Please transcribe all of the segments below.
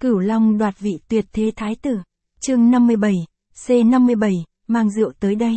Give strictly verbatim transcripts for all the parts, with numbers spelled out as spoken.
Cửu Long đoạt vị tuyệt thế thái tử. Chương năm mươi bảy, C năm mươi bảy, mang rượu tới đây.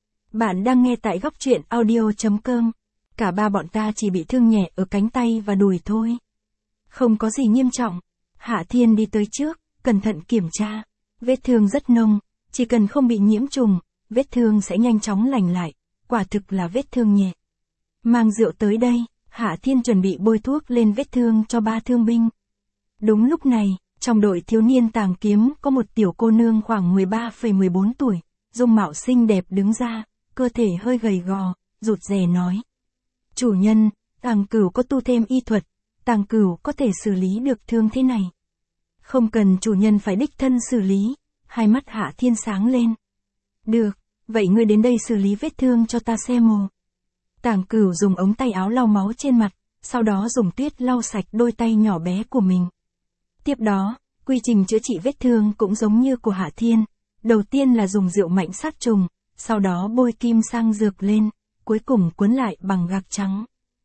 Bạn đang nghe tại góc truyện audio chấm com. Cả ba bọn ta chỉ bị thương nhẹ ở cánh tay và đùi thôi. Không có gì nghiêm trọng. Hạ Thiên đi tới trước, cẩn thận kiểm tra. Vết thương rất nông, chỉ cần không bị nhiễm trùng, vết thương sẽ nhanh chóng lành lại. Quả thực là vết thương nhẹ. Mang rượu tới đây, Hạ Thiên chuẩn bị bôi thuốc lên vết thương cho ba thương binh. Đúng lúc này, trong đội thiếu niên tàng kiếm có một tiểu cô nương khoảng mười ba phẩy mười bốn tuổi, dung mạo xinh đẹp đứng ra, cơ thể hơi gầy gò, rụt rè nói. Chủ nhân, Tàng Cửu có tu thêm y thuật, Tàng Cửu có thể xử lý được thương thế này. Không cần chủ nhân phải đích thân xử lý, hai mắt Hạ Thiên sáng lên. Được, vậy ngươi đến đây xử lý vết thương cho ta xem mồ. Tàng Cửu dùng ống tay áo lau máu trên mặt, sau đó dùng tuyết lau sạch đôi tay nhỏ bé của mình. Tiếp đó, quy trình chữa trị vết thương cũng giống như của Hạ Thiên. Đầu tiên là dùng rượu mạnh sát trùng, sau đó bôi kim sang dược lên, cuối cùng cuốn lại bằng gạc trắng.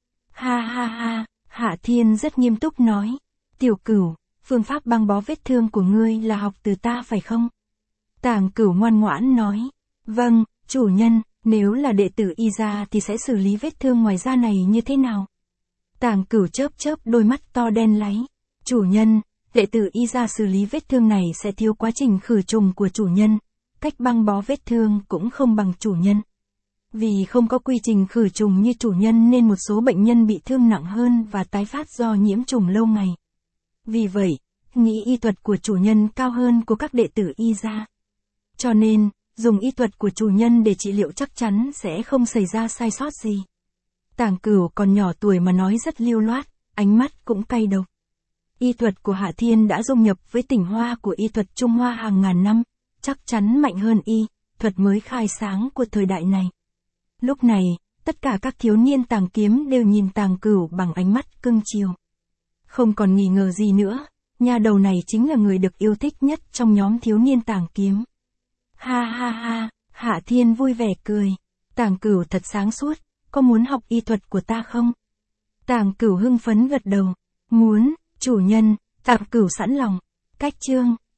Ha ha ha, Hạ Thiên rất nghiêm túc nói. Tiểu Cửu, phương pháp băng bó vết thương của ngươi là học từ ta phải không? Tàng Cửu ngoan ngoãn nói. Vâng, chủ nhân, nếu là đệ tử y gia thì sẽ xử lý vết thương ngoài da này như thế nào? Tàng Cửu chớp chớp đôi mắt to đen láy. Chủ nhân, đệ tử y gia xử lý vết thương này sẽ thiếu quá trình khử trùng của chủ nhân, cách băng bó vết thương cũng không bằng chủ nhân. Vì không có quy trình khử trùng như chủ nhân nên một số bệnh nhân bị thương nặng hơn và tái phát do nhiễm trùng lâu ngày. Vì vậy, nghĩ y thuật của chủ nhân cao hơn của các đệ tử y gia. Cho nên, dùng y thuật của chủ nhân để trị liệu chắc chắn sẽ không xảy ra sai sót gì. Tàng Cửu còn nhỏ tuổi mà nói rất lưu loát, ánh mắt cũng cay độc. Y thuật của Hạ Thiên đã dung nhập với tinh hoa của y thuật Trung Hoa hàng ngàn năm, chắc chắn mạnh hơn y thuật mới khai sáng của thời đại này. Lúc này, tất cả các thiếu niên tàng kiếm đều nhìn Tàng Cửu bằng ánh mắt cưng chiều. Không còn nghi ngờ gì nữa, nha đầu này chính là người được yêu thích nhất trong nhóm thiếu niên tàng kiếm. Ha ha ha, Hạ Thiên vui vẻ cười. Tàng Cửu thật sáng suốt, có muốn học y thuật của ta không? Tàng Cửu hưng phấn gật đầu. Muốn, chủ nhân, Tàng Cửu sẵn lòng. Cách chương